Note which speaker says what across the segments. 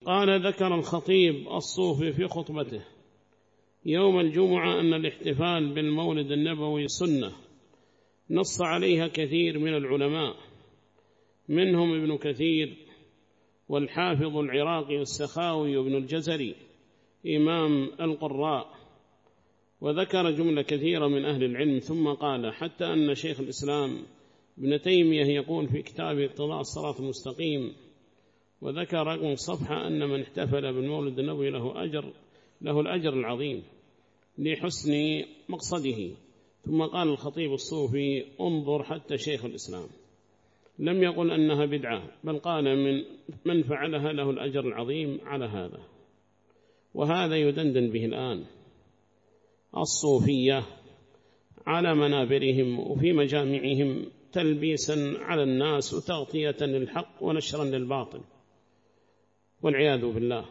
Speaker 1: قال ذكر الخطيب الصوفي في خطبته يوم الجمعة أن الاحتفال بالمولد النبوي سنة نص عليها كثير من العلماء، منهم ابن كثير والحافظ العراقي والسخاوي وابن الجزري إمام القراء، وذكر جملة كثيرة من أهل العلم. ثم قال حتى أن شيخ الإسلام ابن تيمية يقول في كتابه اقتضاء الصراط المستقيم، وذكر رقم صفحة أن من احتفل بالمولد النبوي له الأجر العظيم لحسن مقصده. ثم قال الخطيب الصوفي انظر حتى شيخ الإسلام لم يقل أنها بدعة، بل قال من فعلها له الأجر العظيم على هذا. وهذا يدندن به الآن الصوفية على منابرهم وفي مجامعهم تلبيسا على الناس وتغطية للحق ونشرا للباطل والعياذ بالله.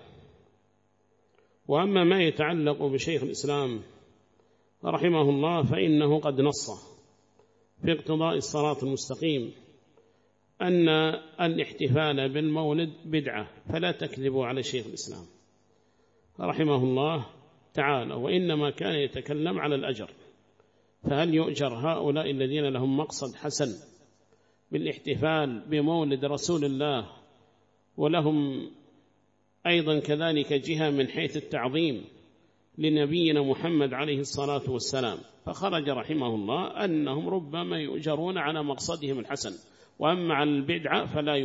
Speaker 1: وأما ما يتعلق بشيخ الإسلام رحمه الله فإنه قد نص في اقتضاء الصراط المستقيم أن الاحتفال بالمولد بدعة، فلا تكذبوا على شيخ الإسلام رحمه الله تعالى، وإنما كان يتكلم على الأجر. فهل يؤجر هؤلاء الذين لهم مقصد حسن بالاحتفال بمولد رسول الله ولهم أيضا كذلك جهة من حيث التعظيم لنبينا محمد عليه الصلاة والسلام؟ فخرج رحمه الله أنهم ربما يؤجرون على مقصدهم الحسن، وأما على البدعة فلا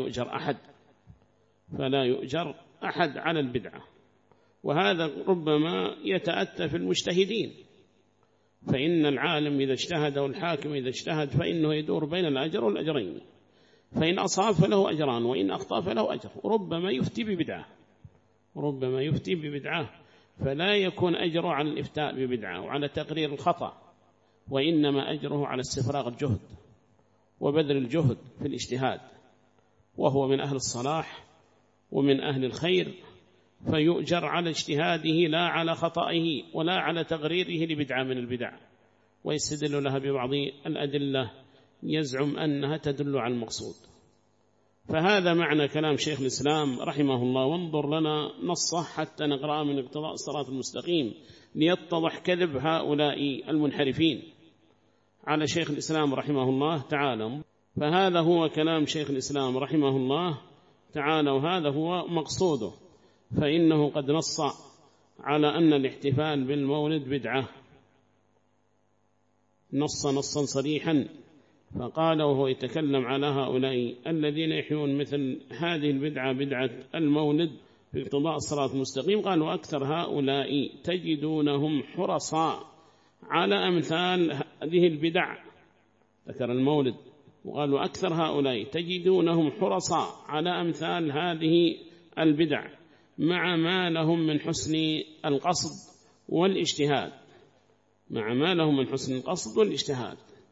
Speaker 1: يؤجر أحد على البدعة. وهذا ربما يتأتى في المجتهدين، فإن العالم إذا اجتهد والحاكم إذا اجتهد فإنه يدور بين الأجر والأجرين، فإن أصاب فله أجران وإن أخطأ فله أجر. ربما يفتي ببدعة فلا يكون أجره على الإفتاء ببدعة وعلى تقرير الخطأ، وإنما أجره على استفراغ الجهد وبذل الجهد في الاجتهاد، وهو من أهل الصلاح ومن أهل الخير، فيؤجر على اجتهاده لا على خطئه ولا على تقريره لبدعة من البدع، ويستدل لها ببعض الأدلة يزعم أنها تدل على المقصود. فهذا معنى كلام شيخ الإسلام رحمه الله. وانظر لنا نصه حتى نقرأ من اقتضاء الصراط المستقيم ليتضح كذب هؤلاء المنحرفين على شيخ الإسلام رحمه الله تعالى. فهذا هو كلام شيخ الإسلام رحمه الله تعالى، وهذا هو مقصوده، فإنه قد نص على أن الاحتفال بالمولد بدعة، نصا صريحا. فقال وهو يتكلم على هؤلاء الذين يحيون مثل هذه البدعة، بدعة المولد في اقتضاء الصراط المستقيم، قال وأكثر هؤلاء تجدونهم حرصاء على أمثال هذه البدع. ذكر المولد وقال وأكثر هؤلاء تجدونهم حرصاء على أمثال هذه البدع مع ما لهم من حسن القصد والاجتهاد.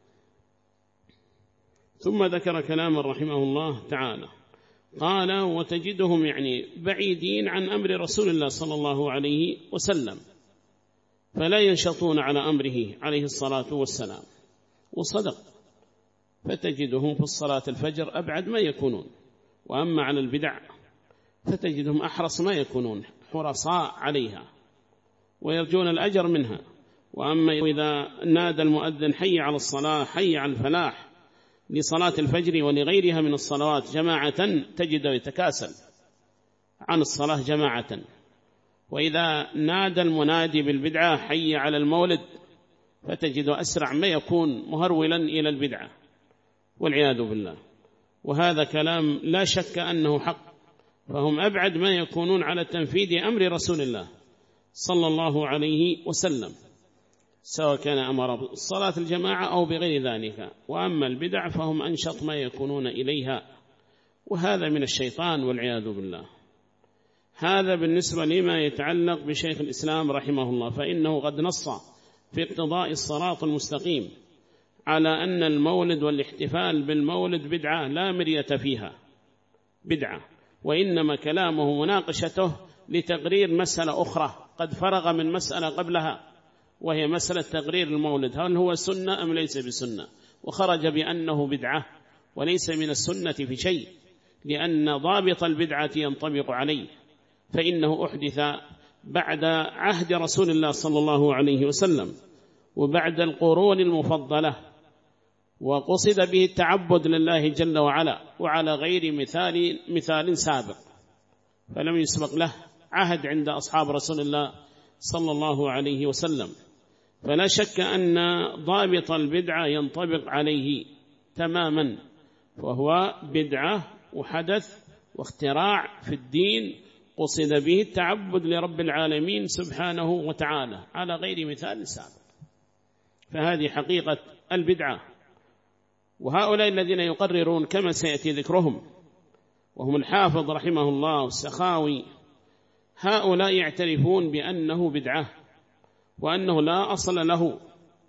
Speaker 1: ثم ذكر كلام رحمه الله تعالى قال وتجدهم يعني بعيدين عن أمر رسول الله صلى الله عليه وسلم، فلا ينشطون على أمره عليه الصلاة والسلام. وصدق، فتجدهم في الصلاة الفجر أبعد ما يكونون، وأما على البدع فتجدهم أحرص ما يكونون، حرصاء عليها ويرجون الأجر منها. وأما إذا نادى المؤذن حي على الصلاة حي على الفلاح لصلاة الفجر ولغيرها من الصلوات جماعة، تجده يتكاسل عن الصلاة جماعة. وإذا نادى المنادي بالبدعة حي على المولد فتجده أسرع ما يكون مهرولا إلى البدعة والعياذ بالله. وهذا كلام لا شك أنه حق، فهم أبعد ما يكونون على تنفيذ أمر رسول الله صلى الله عليه وسلم، سواء كان أمر بالصلاة الجماعة أو بغير ذلك. وأما البدع فهم أنشط ما يكونون إليها، وهذا من الشيطان والعياذ بالله. هذا بالنسبة لما يتعلق بشيخ الإسلام رحمه الله، فإنه قد نص في اقتضاء الصراط المستقيم على أن المولد والاحتفال بالمولد بدعة لا مرية فيها، بدعة، وإنما كلامه مناقشته لتقرير مسألة أخرى قد فرغ من مسألة قبلها، وهي مسألة تقرير المولد، هل هو سنة أم ليس بسنة؟ وخرج بأنه بدعة وليس من السنة في شيء، لأن ضابط البدعة ينطبق عليه، فإنه أحدث بعد عهد رسول الله صلى الله عليه وسلم وبعد القرون المفضلة، وقصد به التعبد لله جل وعلا وعلى غير مثال سابق، فلم يسبق له عهد عند أصحاب رسول الله صلى الله عليه وسلم. فلا شك أن ضابط البدعة ينطبق عليه تماما، وهو بدعة وحدث واختراع في الدين قصد به التعبد لرب العالمين سبحانه وتعالى على غير مثال سابق. فهذه حقيقة البدعة. وهؤلاء الذين يقررون كما سيأتي ذكرهم وهم الحافظ رحمه الله والسخاوي، هؤلاء يعترفون بأنه بدعة وأنه لا أصل له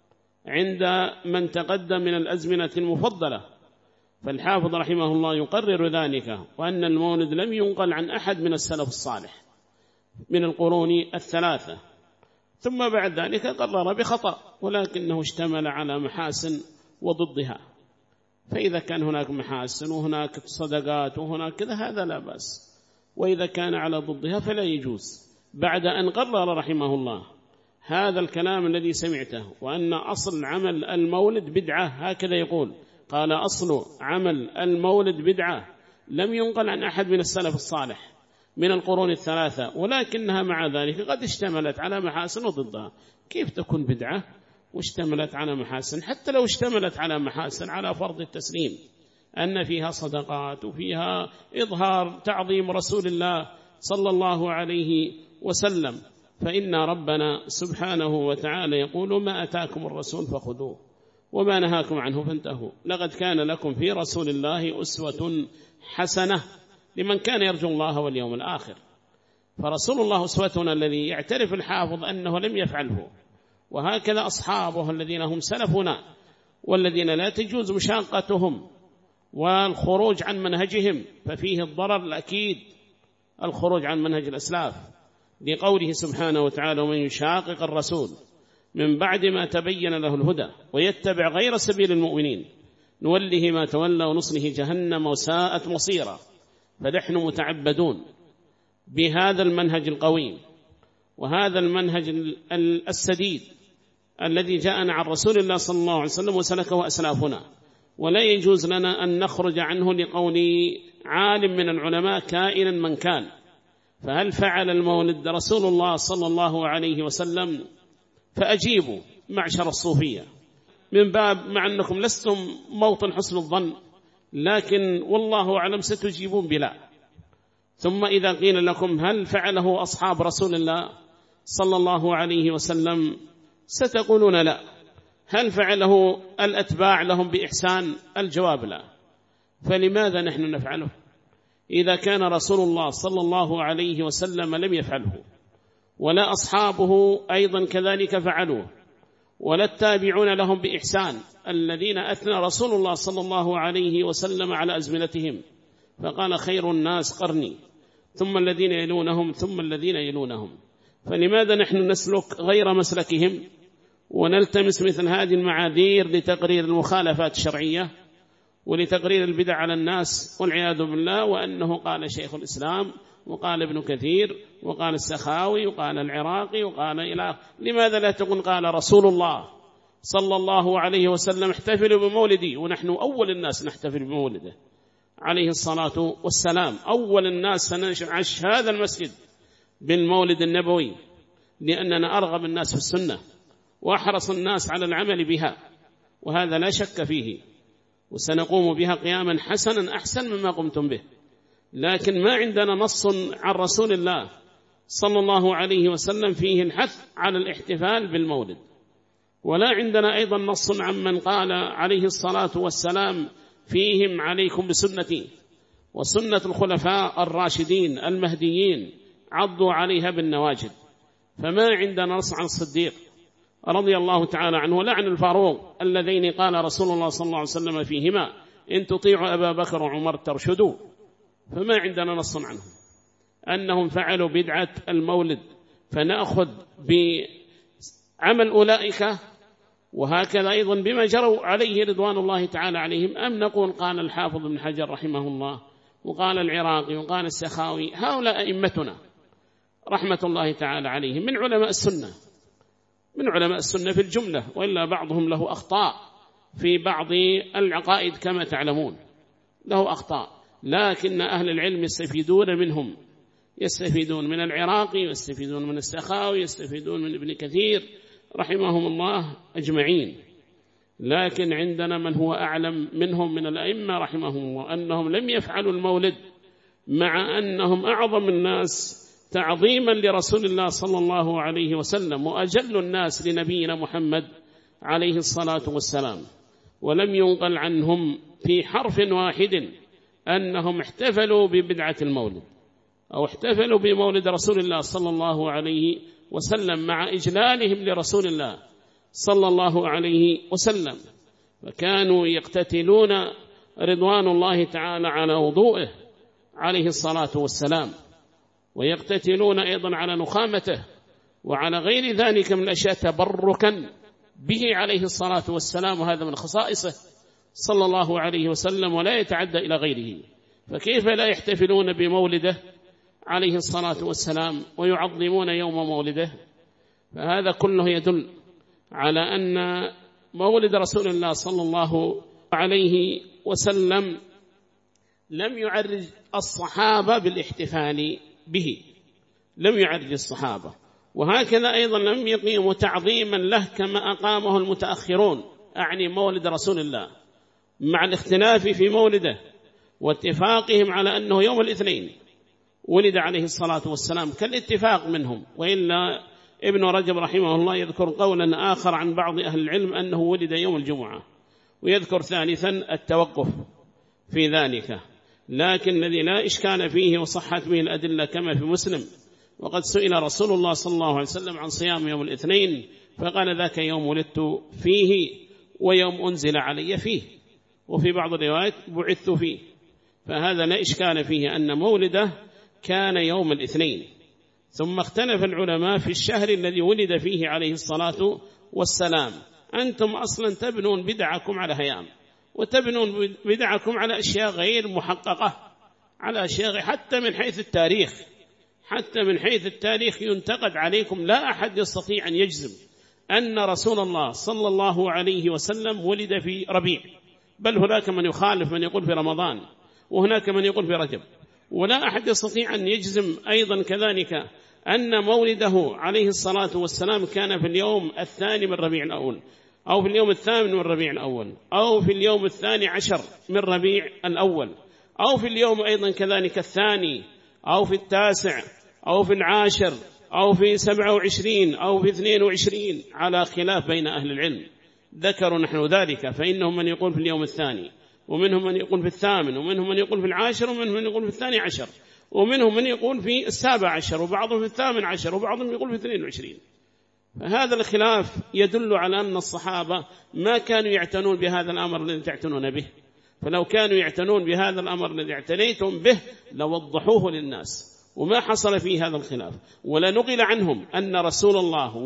Speaker 1: عند من تقدم من الأزمنة المفضلة. فالحافظ رحمه الله يقرر ذلك، وأن المولد لم ينقل عن أحد من السلف الصالح من القرون الثلاثة، ثم بعد ذلك قرر بخطأ، ولكنه اشتمل على محاسن وضدها. فإذا كان هناك محاسن وهناك صدقات وهناك كذا هذا لا بأس، وإذا كان على ضدها فلا يجوز. بعد أن قرر رحمه الله هذا الكلام الذي سمعته، وأن أصل عمل المولد بدعة، هكذا يقول، قال أصل عمل المولد بدعة، لم ينقل عن أحد من السلف الصالح من القرون الثلاثة، ولكنها مع ذلك قد اشتملت على محاسن وضدها. كيف تكون بدعة واشتملت على محاسن؟ حتى لو اشتملت على محاسن على فرض التسليم أن فيها صدقات وفيها إظهار تعظيم رسول الله صلى الله عليه وسلم، فإن ربنا سبحانه وتعالى يقول: ما أتاكم الرسول فخذوه وما نهاكم عنه فانتهوا، لقد كان لكم في رسول الله أسوة حسنة لمن كان يرجو الله واليوم الآخر. فرسول الله أسوتنا الذي يعترف الحافظ أنه لم يفعله، وهكذا أصحابه الذين هم سلفنا والذين لا تجوز مشاقتهم والخروج عن منهجهم، ففيه الضرر الأكيد الخروج عن منهج الأسلاف، لقوله سبحانه وتعالى: ومن يشاقق الرسول من بعد ما تبين له الهدى ويتبع غير سبيل المؤمنين نوله ما تولى ونصله جهنم وساءت مصيرا. فنحن متعبدون بهذا المنهج القويم وهذا المنهج السديد الذي جاءنا عن رسول الله صلى الله عليه وسلم وسلكه أسلافنا، ولا يجوز لنا أن نخرج عنه لقول عالم من العلماء كائنا من كان. فهل فعل المولد رسول الله صلى الله عليه وسلم؟ فأجيبوا معشر الصوفية من باب، مع أنكم لستم موطن حسن الظن، لكن والله أعلم ستجيبون بلا. ثم إذا قيل لكم هل فعله أصحاب رسول الله صلى الله عليه وسلم ستقولون لا. هل فعله الأتباع لهم بإحسان؟ الجواب لا. فلماذا نحن نفعله إذا كان رسول الله صلى الله عليه وسلم لم يفعله، ولا أصحابه أيضا كذلك فعلوه، ولا التابعون لهم بإحسان الذين أثنى رسول الله صلى الله عليه وسلم على أزمنتهم، فقال: خير الناس قرني ثم الذين يلونهم ثم الذين يلونهم. فلماذا نحن نسلك غير مسلكهم ونلتمس مثل هذه المعاذير لتقرير المخالفات الشرعية ولتقرير البدع على الناس والعياذ بالله؟ وأنه قال شيخ الإسلام وقال ابن كثير وقال السخاوي وقال العراقي وقال إله. لماذا لا تقول قال رسول الله صلى الله عليه وسلم احتفلوا بمولدي، ونحن أول الناس نحتفل بمولده عليه الصلاة والسلام، أول الناس سنعش هذا المسجد بالمولد النبوي، لأننا أرغب الناس في السنة وأحرص الناس على العمل بها، وهذا لا شك فيه، وسنقوم بها قياما حسنا أحسن مما قمتم به. لكن ما عندنا نص عن رسول الله صلى الله عليه وسلم فيه الحث على الاحتفال بالمولد، ولا عندنا أيضا نص عن من قال عليه الصلاة والسلام فيهم: عليكم بسنتي وسنة الخلفاء الراشدين المهديين عضوا عليها بالنواجذ. فما عندنا نص عن الصديق رضي الله تعالى عنه ولا عن الفاروق اللذين قال رسول الله صلى الله عليه وسلم فيهما: إن تطيعوا أبا بكر وعمر ترشدوا. فما عندنا نص عنهم أنهم فعلوا بدعة المولد، فنأخذ بعمل أولئك وهكذا أيضا بما جروا عليه رضوان الله تعالى عليهم، أم نقول قال الحافظ بن حجر رحمه الله وقال العراقي وقال السخاوي هؤلاء أئمتنا رحمة الله تعالى عليهم من علماء السنة، من علماء السنة في الجملة، وإلا بعضهم له أخطاء في بعض العقائد كما تعلمون، له أخطاء، لكن أهل العلم يستفيدون منهم، يستفيدون من العراقي، يستفيدون من السخاوي، يستفيدون من ابن كثير رحمهم الله أجمعين. لكن عندنا من هو أعلم منهم من الأئمة رحمهم الله أنهم لم يفعلوا المولد، مع أنهم أعظم الناس تعظيما لرسول الله صلى الله عليه وسلم وأجل الناس لنبينا محمد عليه الصلاة والسلام، ولم ينقل عنهم في حرف واحد أنهم احتفلوا ببدعة المولد أو احتفلوا بمولد رسول الله صلى الله عليه وسلم، مع إجلالهم لرسول الله صلى الله عليه وسلم. فكانوا يقتتلون رضوان الله تعالى على وضوئه عليه الصلاة والسلام، ويقتتلون أيضا على نخامته وعلى غير ذلك من الأشياء تبركا به عليه الصلاة والسلام، وهذا من خصائصه صلى الله عليه وسلم ولا يتعدى إلى غيره. فكيف لا يحتفلون بمولده عليه الصلاة والسلام ويعظمون يوم مولده؟ فهذا كله يدل على أن مولد رسول الله صلى الله عليه وسلم لم يعرج الصحابة بالاحتفال به، لم يعرج الصحابة، وهكذا أيضا لم يقيموا تعظيما له كما أقامه المتأخرون، أعني مولد رسول الله، مع الاختلاف في مولده واتفاقهم على أنه يوم الاثنين ولد عليه الصلاة والسلام كالاتفاق منهم. وإلا ابن رجب رحمه الله يذكر قولا آخر عن بعض أهل العلم أنه ولد يوم الجمعة، ويذكر ثالثا التوقف في ذلك، لكن الذي لا إشكال فيه وصحت به الأدلة كما في مسلم، وقد سئل رسول الله صلى الله عليه وسلم عن صيام يوم الاثنين فقال ذاك يوم ولدت فيه ويوم أنزل علي فيه، وفي بعض الروايات بعثت فيه، فهذا لا إشكال فيه أن مولده كان يوم الاثنين. ثم اختلف العلماء في الشهر الذي ولد فيه عليه الصلاة والسلام. أنتم أصلا تبنون بدعكم على هيام، وتبنون بدعكم على أشياء غير محققة، على أشياء حتى من حيث التاريخ، حتى من حيث التاريخ ينتقد عليكم. لا أحد يستطيع أن يجزم أن رسول الله صلى الله عليه وسلم ولد في ربيع، بل هناك من يخالف، من يقول في رمضان، وهناك من يقول في رجب، ولا أحد يستطيع أن يجزم أيضا كذلك أن مولده عليه الصلاة والسلام كان في اليوم الثاني من ربيع الأول، أو في اليوم الثامن من ربيع الأول، أو في اليوم الثاني عشر من ربيع الأول، أو في اليوم أيضا كذلك الثاني، أو في التاسع، أو في العاشر، أو في 27، أو في 22، على خلاف بين أهل العلم. ذكروا نحن ذلك، فإنهم من يقول في اليوم الثاني، ومنهم من يقول في الثامن، ومنهم من يقول في العاشر، ومنهم من يقول في 12، ومنهم من يقول في 17، وبعضهم في 18، وبعضهم يقول في 22. فهذا الخلاف يدل على أن الصحابة ما كانوا يعتنون بهذا الأمر الذي تعتنون به، فلو كانوا يعتنون بهذا الأمر الذي اعتنيتم به لوضحوه للناس، وما حصل فيه هذا الخلاف. ولا نقل عنهم أن رسول الله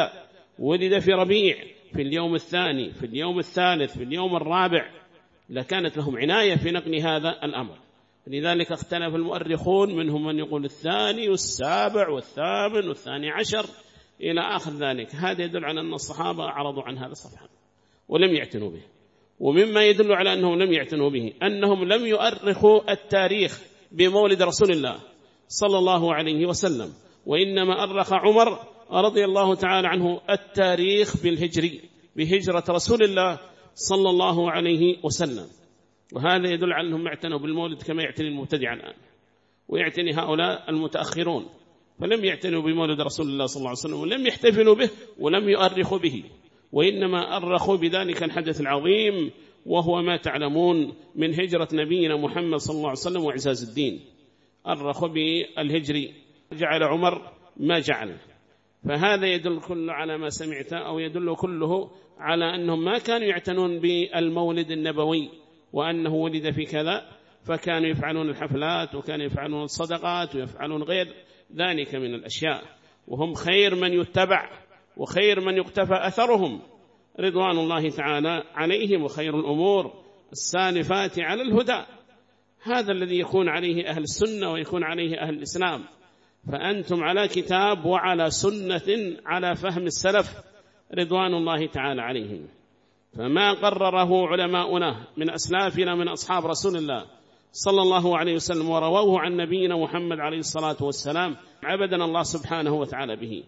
Speaker 1: ولد في ربيع، في اليوم الثاني، في اليوم الثالث، في اليوم الرابع، لكانت لهم عناية في نقل هذا الأمر. لذلك اختلف المؤرخون، منهم من يقول الثاني والسابع والثامن والثاني عشر إلى آخر ذلك. هذا يدل على أن الصحابة أعرضوا عن هذا الصفحة ولم يعتنوا به. ومما يدل على أنهم لم يعتنوا به أنهم لم يؤرخوا التاريخ بمولد رسول الله صلى الله عليه وسلم، وإنما أرخ عمر رضي الله تعالى عنه التاريخ بالهجري، بهجرة رسول الله صلى الله عليه وسلم. وهذا يدل على أنهم اعتنوا بالمولد كما يعتني المبتدع الآن، ويعتني هؤلاء المتأخرون، فلم يعتنوا بمولد رسول الله صلى الله عليه وسلم، ولم يحتفلوا به، ولم يؤرخوا به، وإنما أرخوا بذلك الحدث العظيم، وهو ما تعلمون من هجرة نبينا محمد صلى الله عليه وسلم وإعزاز الدين. أرخوا بالهجري، جعل عمر ما جعل. فهذا يدل كله على ما سمعت، أو يدل كله على أنهم ما كانوا يعتنون بالمولد النبوي وأنه ولد في كذا، فكانوا يفعلون الحفلات، وكانوا يفعلون الصدقات، ويفعلون غير ذلك من الأشياء، وهم خير من يتبع وخير من يقتفى أثرهم رضوان الله تعالى عليهم، وخير الأمور السالفات على الهدى. هذا الذي يكون عليه أهل السنة ويكون عليه أهل الإسلام. فأنتم على كتاب وعلى سنة على فهم السلف رضوان الله تعالى عليهم. فما قرره علماؤنا من أسلافنا من أصحاب رسول الله صلى الله عليه وسلم ورووه عن نبينا محمد عليه الصلاة والسلام عبدنا الله سبحانه وتعالى به.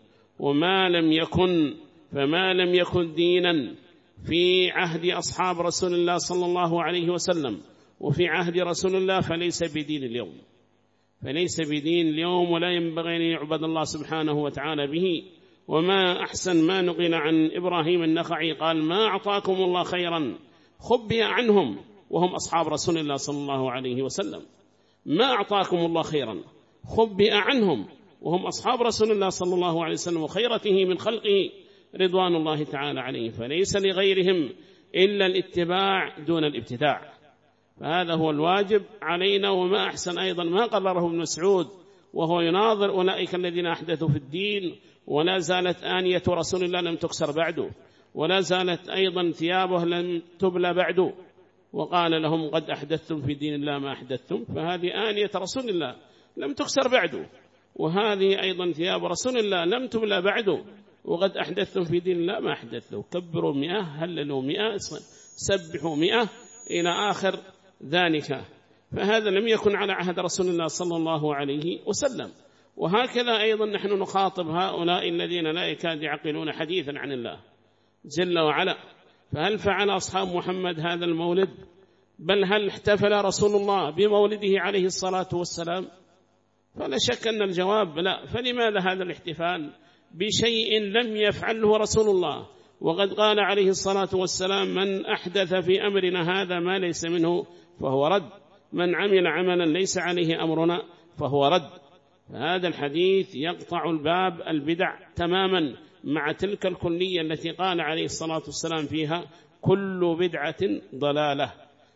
Speaker 1: فما لم يكن دينا في عهد أصحاب رسول الله صلى الله عليه وسلم وفي عهد رسول الله فليس بدين اليوم ولا ينبغي أن يعبد الله سبحانه وتعالى به. وما أحسن ما نقل عن إبراهيم النخعي قال: ما أعطاكم الله خيرا خبئ عنهم وهم أصحاب رسول الله صلى الله عليه وسلم. ما أعطاكم الله خيرا خبئ عنهم وهم أصحاب رسول الله صلى الله عليه وسلم وخيرته من خلقه رضوان الله تعالى عليه. فليس لغيرهم إلا الاتباع دون الابتداع، فهذا هو الواجب علينا. وما أحسن أيضا ما قرره ابن مسعود وهو يناظر أولئك الذين أحدثوا في الدين، ولا زالت آنية رسول الله لم تكسر بعده، ولا زالت أيضا ثيابه لم تبلى بعده، وقال لهم: قد أحدثتم في دين الله ما أحدثتم. فهذه آنية رسول الله لم تكسر بعده، وهذه أيضا ثياب رسول الله لم تبلى بعده، وقد أحدثتم في دين الله ما أحدثتم. كبروا 100، هللوا 100، سبحوا 100 إلى آخر ذلك. فهذا لم يكن على عهد رسول الله صلى الله عليه وسلم. وهكذا أيضا نحن نخاطب هؤلاء الذين لا يكاد يعقلون حديثا عن الله جل وعلا. فهل فعل أصحاب محمد هذا المولد؟ بل هل احتفل رسول الله بمولده عليه الصلاة والسلام؟ فلا شك أن الجواب لا. فلماذا هذا الاحتفال بشيء لم يفعله رسول الله؟ وقد قال عليه الصلاة والسلام: من أحدث في أمرنا هذا ما ليس منه فهو رد، من عمل عملا ليس عليه أمرنا فهو رد. فهذا الحديث يقطع الباب البدع تماما مع تلك الكلية التي قال عليه الصلاة والسلام فيها: كل بدعة ضلالة.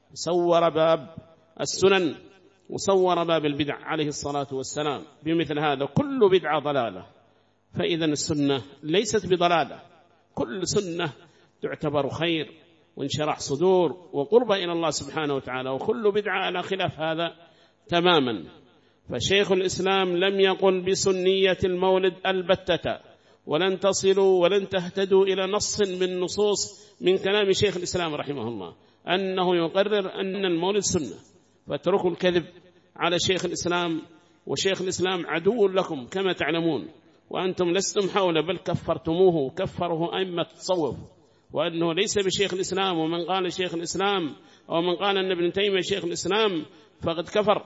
Speaker 1: صور باب السنن وصور باب البدع عليه الصلاة والسلام بمثل هذا: كل بدعة ضلالة. فإذا السنة ليست بضلالة، كل سنة تعتبر خير وانشرح صدور وقرب إلى الله سبحانه وتعالى، وكل بدعة على خلاف هذا تماما. فشيخ الإسلام لم يقل بسنية المولد البتة، ولن تصلوا ولن تهتدوا إلى نص من نصوص من كلام شيخ الإسلام رحمه الله أنه يقرر أن المولد سنة. فاتركوا الكذب على شيخ الإسلام، وشيخ الإسلام عدو لكم كما تعلمون، وأنتم لستم حوله بل كفرتموه وكفره أئمة التصوف، وأنه ليس بشيخ الإسلام. ومن قال شيخ الإسلام أو من قال أن ابن تيمية شيخ الإسلام فقد كفر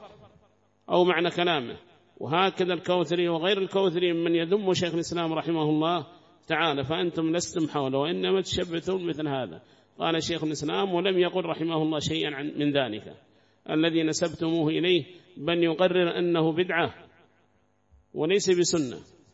Speaker 1: أو معنى كلامه. وهكذا الكوثري وغير الكوثري من يذم شيخ الإسلام رحمه الله تعالى، فأنتم لستم حوله وإنما تشبثون مثل هذا. قال شيخ الإسلام ولم يقل رحمه الله شيئا من ذلك الذي نسبتموه إليه، بل يقرر أنه بدعة وليس بسنة.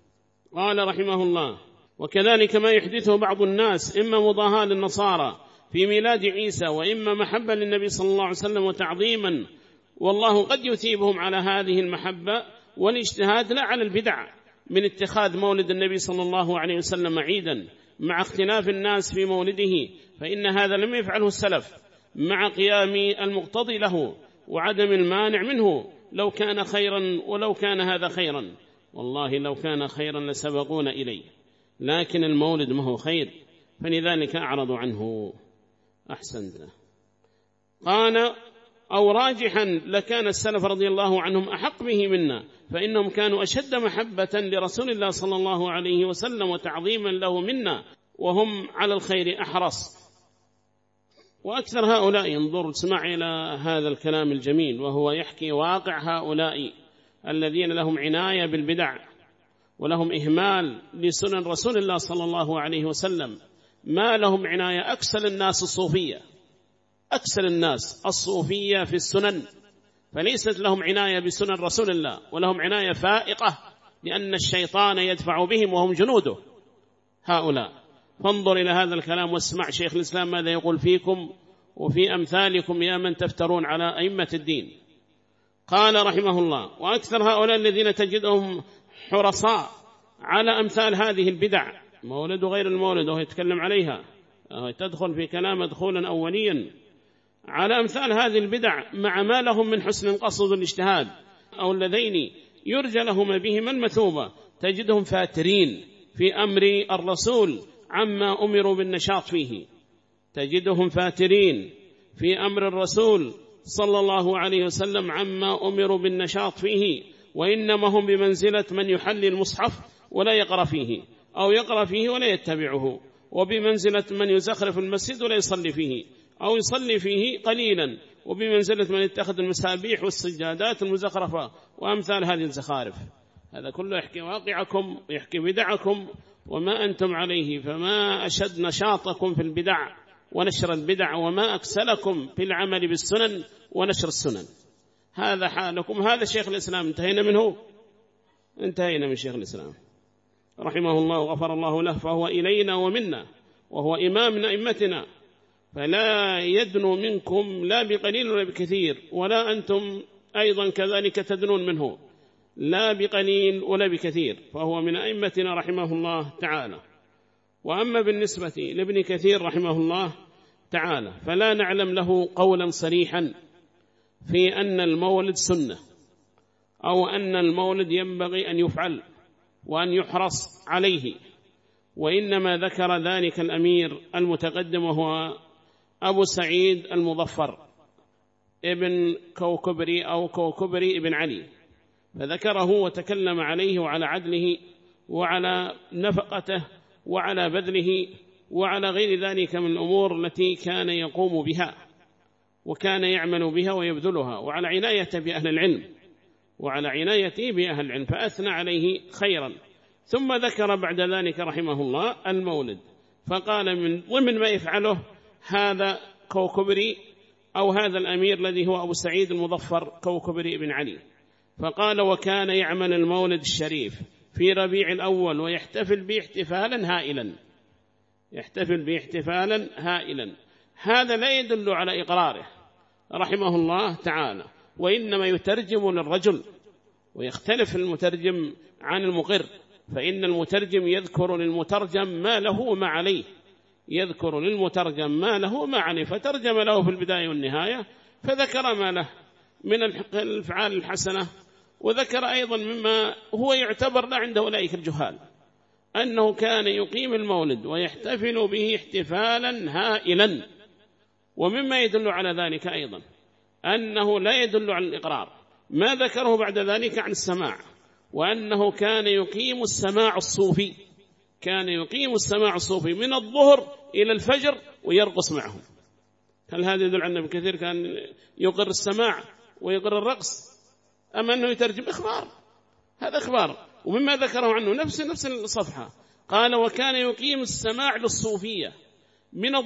Speaker 1: قال رحمه الله: وكذلك ما يحدثه بعض الناس إما مضاهاة للنصارى في ميلاد عيسى، وإما محبة للنبي صلى الله عليه وسلم وتعظيما، والله قد يثيبهم على هذه المحبة والاجتهاد لا على البدع من اتخاذ مولد النبي صلى الله عليه وسلم عيدا مع اختلاف الناس في مولده، فإن هذا لم يفعله السلف مع قيام المقتضي له وعدم المانع منه. لو كان خيرا ولو كان هذا خيرا، والله لو كان خيرا لسبقون إليه، لكن المولد ما هو خير، فلذلك أعرضوا عنه. أحسنت. قال: أو راجحا لكان السلف رضي الله عنهم أحق به منا، فإنهم كانوا أشد محبة لرسول الله صلى الله عليه وسلم وتعظيما له منا، وهم على الخير أحرص. وأكثر هؤلاء ينظر اسمع إلى هذا الكلام الجميل، وهو يحكي واقع هؤلاء الذين لهم عناية بالبدع ولهم إهمال لسنن رسول الله صلى الله عليه وسلم. ما لهم عناية أكثر الناس الصوفية، أكثر الناس الصوفية في السنن، فليست لهم عناية بسنن رسول الله، ولهم عناية فائقة لأن الشيطان يدفع بهم وهم جنوده هؤلاء. فانظر إلى هذا الكلام واسمع شيخ الإسلام ماذا يقول فيكم وفي أمثالكم يا من تفترون على أئمة الدين. قال رحمه الله: وأكثر هؤلاء الذين تجدهم حرصاء على أمثال هذه البدع، مولد وغير المولد وهو يتكلم عليها، تدخل في كلام دخولا أوليا، على أمثال هذه البدع مع ما لهم من حسن قصد الاجتهاد، أو اللذين يرجى لهم بهما المثوبة. تجدهم فاترين في أمر الرسول عما أمروا بالنشاط فيه، تجدهم فاترين في أمر الرسول صلى الله عليه وسلم عما أمروا بالنشاط فيه، وإنما هم بمنزلة من يحلي المصحف ولا يقرأ فيه، أو يقرأ فيه ولا يتبعه، وبمنزلة من يزخرف المسجد ولا يصلي فيه، أو يصلي فيه قليلا، وبمنزلة من يتخذ المسابيح والسجادات المزخرفة وأمثال هذه الزخارف. هذا كله يحكي واقعكم ويحكي بدعكم وما أنتم عليه. فما أشد نشاطكم في البدع ونشر البدع، وما أكسلكم في العمل بالسنن ونشر السنن. هذا حالكم. هذا شيخ الإسلام انتهينا منه، انتهينا من شيخ الإسلام رحمه الله وغفر الله له، فهو إلينا ومنا، وهو إمامنا إمتنا، فلا يدنو منكم لا بقليل ولا بكثير، ولا أنتم أيضا كذلك تدنون منه لا بقليل ولا بكثير، فهو من أئمتنا رحمه الله تعالى. وأما بالنسبة لابن كثير رحمه الله تعالى فلا نعلم له قولا صريحا في أن المولد سنة، أو أن المولد ينبغي أن يفعل وأن يحرص عليه، وإنما ذكر ذلك الأمير المتقدم وهو أبو سعيد المظفر ابن كوكبري أو كوكبري ابن علي، فذكره وتكلم عليه وعلى عدله وعلى نفقته وعلى بذله وعلى غير ذلك من الأمور التي كان يقوم بها وكان يعمل بها ويبذلها، وعلى عنايته بأهل العلم، وعلى عنايته بأهل العلم، فأثنى عليه خيرا. ثم ذكر بعد ذلك رحمه الله المولد، فقال من ضمن ما يفعله هذا كوكبري أو هذا الأمير الذي هو أبو سعيد المظفر كوكبري بن علي، فقال وكان يعمل المولد الشريف في ربيع الأول ويحتفل به احتفالا هائلا، يحتفل به احتفالا هائلا. هذا لا يدل على إقراره رحمه الله تعالى، وإنما يترجم للرجل، ويختلف المترجم عن المقر، فإن المترجم يذكر للمترجم ما له وما عليه، يذكر للمترجم ما له وما عليه، فترجم له في البداية والنهاية فذكر ما له من الأفعال الحسنة، وذكر أيضا مما هو يعتبر لا عند أولئك الجهال أنه كان يقيم المولد ويحتفل به احتفالا هائلا. ومما يدل على ذلك أيضا أنه لا يدل على الإقرار ما ذكره بعد ذلك عن السماع، وأنه كان يقيم السماع الصوفي، كان يقيم السماع الصوفي من الظهر إلى الفجر ويرقص معهم. هل هذا يدل على ابن كثير كان يقر السماع ويقر الرقص، أم أنه يترجم إخبار؟ هذا إخبار. ومما ذكره عنه نفس الصفحة قال وكان يقيم السماع للصوفية من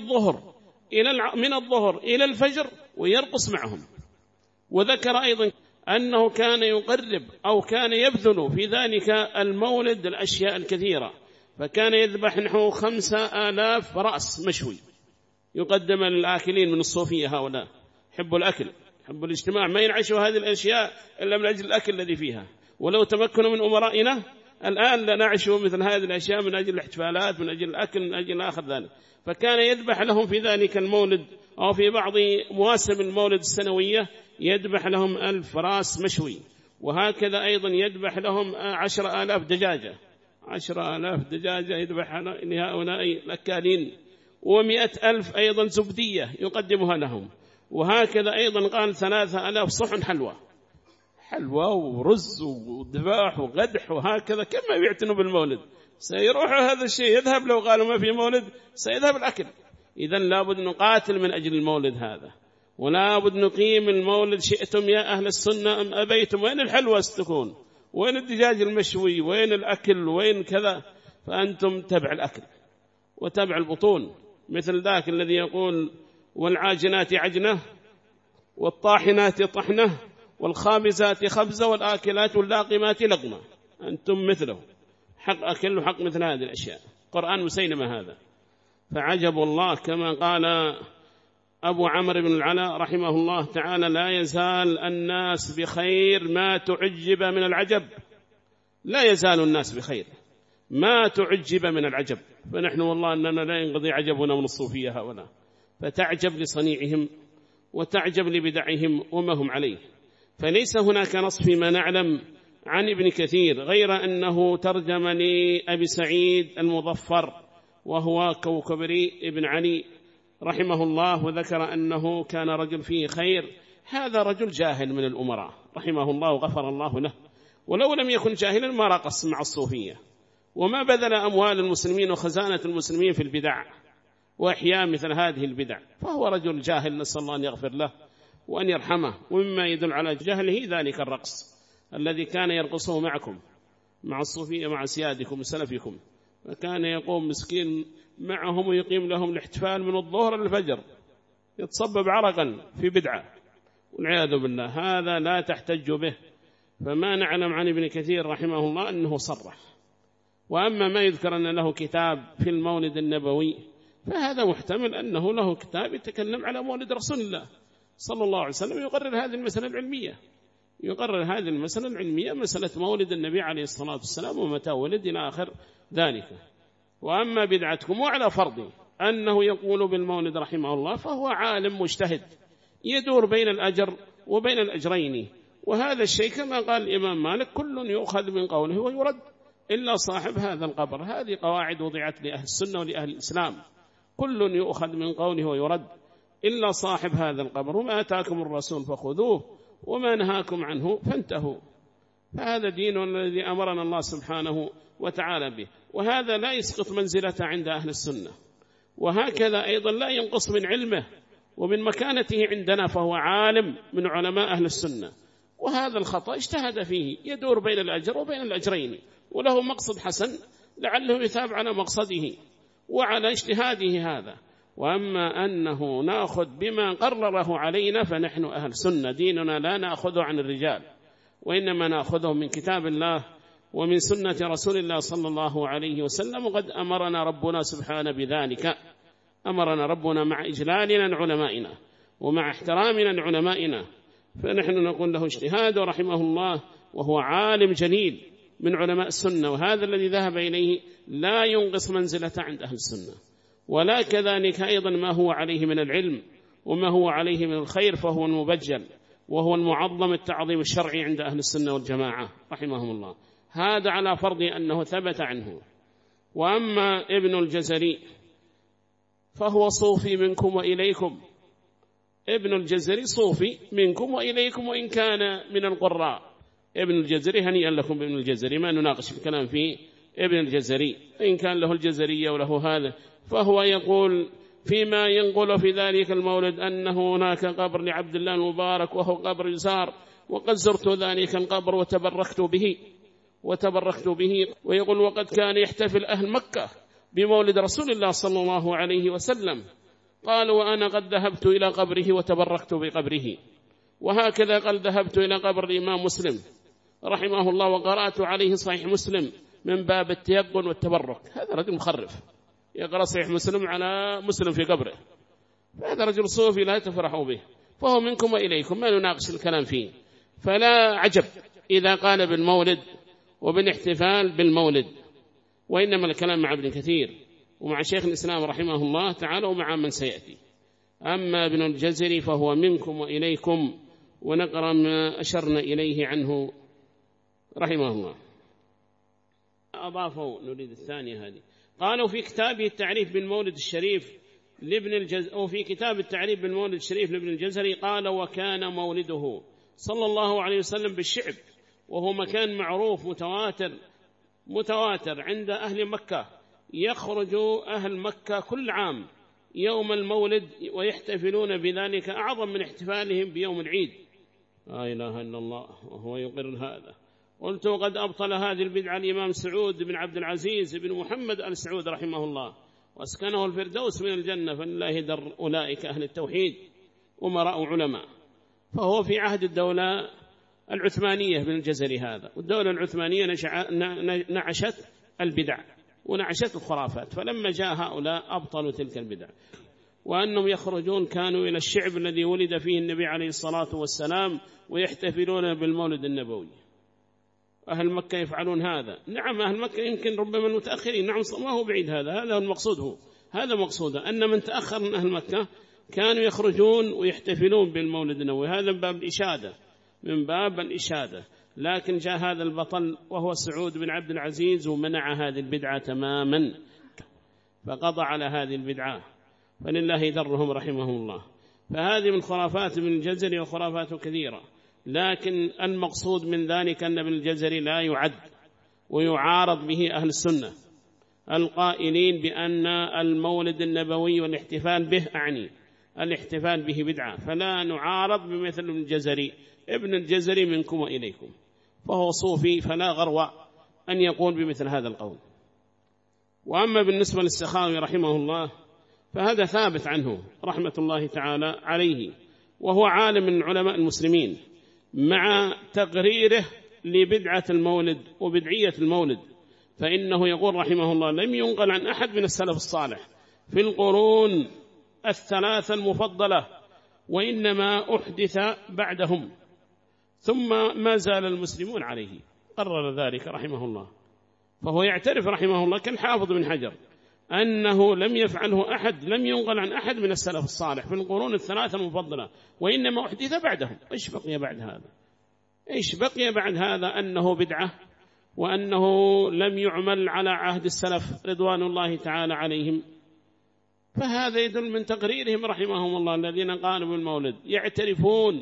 Speaker 1: الظهر إلى الفجر ويرقص معهم. وذكر أيضا أنه كان يقرب أو كان يبذل في ذلك المولد الأشياء الكثيرة، فكان يذبح نحو 5000 رأس مشوي يقدم للآكلين من الصوفية. هؤلاء حبوا الأكل، حبوا الاجتماع، ما ينعشوا هذه الأشياء إلا من أجل الأكل الذي فيها. ولو تمكنوا من أمرائنا الآن لنعشوا مثل هذه الأشياء من أجل الاحتفالات، من أجل الأكل، من أجل آخر ذلك. فكان يذبح لهم في ذلك المولد أو في بعض مواسم المولد السنوية يذبح لهم 1000 راس مشوي، وهكذا أيضا يذبح لهم 10,000 دجاجة، 10,000 دجاجة يذبح لهؤلاء الأكالين، و100,000 أيضا زبدية يقدمها لهم، وهكذا أيضا قال 3,000 صحن حلوى ورز وذباح وقدح، وهكذا كما يعتنوا بالمولد. سيروح هذا الشيء يذهب، لو قالوا ما في مولد سيذهب الأكل. إذن لابد نقاتل من أجل المولد هذا، ولابد نقيم المولد شئتم يا أهل السنة أم أبيتم. وين الحلوى ستكون؟ وين الدجاج المشوي؟ وين الأكل؟ وين كذا؟ فأنتم تبع الأكل وتبع البطون، مثل ذاك الذي يقول والعاجنات عجنة والطاحنات طحنة والخابزات خبزة والآكلات واللاقمات لقمة. أنتم مثله، حق أكل وحق مثل هذه الأشياء. قرآن مسيلمة هذا. فعجب الله كما قال أبو عمرو بن العلاء رحمه الله تعالى لا يزال الناس بخير ما تعجب من العجب، لا يزال الناس بخير ما تعجب من العجب. فنحن والله أننا لا ينقضي عجبنا من الصوفية هؤلاء، فتعجب لصنيعهم وتعجب لبدعهم وما هم عليه. فليس هناك نص فيما نعلم عن ابن كثير، غير أنه ترجم لأبي سعيد المظفر وهو كوكبري ابن علي رحمه الله، وذكر أنه كان رجل فيه خير. هذا رجل جاهل من الأمراء رحمه الله وغفر الله له، ولو لم يكن جاهلا ما رقص مع الصوفية وما بذل أموال المسلمين وخزانة المسلمين في البدع وإحياء مثل هذه البدع، فهو رجل جاهل، نسأل الله أن يغفر له وأن يرحمه. ومما يدل على جهله ذلك الرقص الذي كان يرقصه معكم مع الصوفية مع سيادكم وسلفكم، وكان يقوم مسكين معهم ويقيم لهم الاحتفال من الظهر للفجر، يتصبب عرقا في بدعة والعياذ بالله. هذا لا تحتج به، فما نعلم عن ابن كثير رحمه الله أنه صرح. وأما ما يذكر أن له كتاب في المولد النبوي فهذا محتمل أنه له كتاب يتكلم على مولد رسول الله صلى الله عليه وسلم، يقرر هذه المسألة العلمية، يقرر هذه المسألة العلمية، مسألة مولد النبي عليه الصلاة والسلام ومتى ولد إلى آخر ذلك. وأما بدعتكم وعلى فرض أنه يقول بالمولد رحمه الله فهو عالم مجتهد يدور بين الأجر وبين الأجرين، وهذا الشيء كما قال الإمام مالك كل يؤخذ من قوله ويرد إلا صاحب هذا القبر. هذه قواعد وضعت لأهل السنة ولأهل الإسلام، كل يؤخذ من قوله ويرد إلا صاحب هذا القبر، وما أتاكم الرسول فخذوه وما نهاكم عنه فانتهوا. فهذا دين الذي أمرنا الله سبحانه وتعالى به، وهذا لا يسقط منزلته عند أهل السنة، وهكذا أيضا لا ينقص من علمه ومن مكانته عندنا، فهو عالم من علماء أهل السنة. وهذا الخطأ اجتهد فيه يدور بين الأجر وبين الأجرين، وله مقصد حسن لعله يثاب على مقصده وعلى اجتهاده هذا. وأما أنه نأخذ بما قرره علينا فنحن أهل سنة، ديننا لا نأخذه عن الرجال، وإنما نأخذه من كتاب الله ومن سنة رسول الله صلى الله عليه وسلم. وقد أمرنا ربنا سبحانه بذلك، أمرنا ربنا مع إجلالنا لعلمائنا ومع احترامنا لعلمائنا، فنحن نقول له اجتهاد رحمه الله، وهو عالم جليل من علماء السنة، وهذا الذي ذهب إليه لا ينقص منزلة عند أهل السنة. ولا كذلك أيضا ما هو عليه من العلم وما هو عليه من الخير فهو المبجل، وهو المعظم التعظيم الشرعي عند أهل السنة والجماعة رحمهم الله. هذا على فرض أنه ثبت عنه. وأما ابن الجزري فهو صوفي منكم وإليكم، ابن الجزري صوفي منكم وإليكم، وإن كان من القراء. ابن الجزري هنيئا لكم بابن الجزري، ما نناقش الكلام فيه ابن الجزري، إن كان له الجزرية وله هذا. فهو يقول فيما ينقل في ذلك المولد أنه هناك قبر لعبد الله المبارك وهو قبر يسار، وقد زرت ذلك القبر وتبركت به. ويقول وقد كان يحتفل أهل مكة بمولد رسول الله صلى الله عليه وسلم، قال وأنا قد ذهبت إلى قبره وتبركت بقبره. وهكذا قال ذهبت إلى قبر الإمام مسلم رحمه الله وقرأت عليه صحيح مسلم من باب التيقن والتبرك. هذا رجل مخرف يقرأ صحيح مسلم على مسلم في قبره، فهذا رجل صوفي لا تفرحوا به، فهو منكم وإليكم، ما نناقش الكلام فيه. فلا عجب إذا قال بالمولد وبالاحتفال بالمولد، وإنما الكلام مع ابن كثير ومع شيخ الإسلام رحمه الله تعالى ومع من سيأتي. أما ابن الجزري فهو منكم وإليكم، ونقرأ ما أشرنا إليه عنه رحمه الله. أضافوا نريد الثانية هذه، قالوا في كتابه التعريف بالمولد الشريف أو في كتاب التعريف بالمولد الشريف لابن الجزري قال وكان مولده صلى الله عليه وسلم بالشعب، وهو مكان معروف متواتر عند أهل مكة، يخرج أهل مكة كل عام يوم المولد ويحتفلون بذلك أعظم من احتفالهم بيوم العيد. لا إله إلا الله، وهو يقر هذا. قلت وقد أبطل هذه البدعة الإمام سعود بن عبد العزيز بن محمد آل سعود رحمه الله، واسكنه الفردوس من الجنة، فلله در أولئك أهل التوحيد أمراء علماء. فهو في عهد الدولة العثمانية بن الجزري هذا، والدولة العثمانية نعشت البدع ونعشت الخرافات، فلما جاء هؤلاء أبطلوا تلك البدع. وأنهم يخرجون كانوا إلى الشعب الذي ولد فيه النبي عليه الصلاة والسلام ويحتفلون بالمولد النبوي. أهل مكة يفعلون هذا، نعم أهل مكة يمكن ربما المتأخرين، نعم ما هو بعيد، هذا المقصود، هذا مقصوده أن من تأخر من أهل مكة كانوا يخرجون ويحتفلون بالمولد النبوي. هذا من باب الإشادة، لكن جاء هذا البطل وهو سعود بن عبد العزيز ومنع هذه البدعة تماما، فقضى على هذه البدعة، فلله درهم رحمه الله. فهذه من خرافات ابن الجزري وخرافات كثيرة، لكن المقصود من ذلك أن ابن الجزري لا يعد ويعارض به أهل السنة القائلين بأن المولد النبوي والاحتفال به الاحتفال به بدعة، فلا نعارض بمثل ابن الجزري. ابن الجزري منكم وإليكم، فهو صوفي، فلا غرو أن يقول بمثل هذا القول. وأما بالنسبة للسخاوي رحمه الله فهذا ثابت عنه رحمة الله تعالى عليه، وهو عالم من علماء المسلمين، مع تقريره لبدعة المولد وبدعية المولد، فإنه يقول رحمه الله: لم ينقل عن أحد من السلف الصالح في القرون الثلاثة المفضلة، وإنما أحدث بعدهم، ثم ما زال المسلمون عليه. قرر ذلك رحمه الله، فهو يعترف رحمه الله كالحافظ بن حجر أنه لم يفعله أحد، لم ينقل عن أحد من السلف الصالح في القرون الثلاثة المفضلة، وإنما أحدث بعدهم. إيش بقي بعد هذا؟ إيش بقي بعد هذا؟ أنه بدعة، وأنه لم يعمل على عهد السلف رضوان الله تعالى عليهم. فهذا يدل من تقريرهم رحمهم الله الذين قالوا بالمولد، يعترفون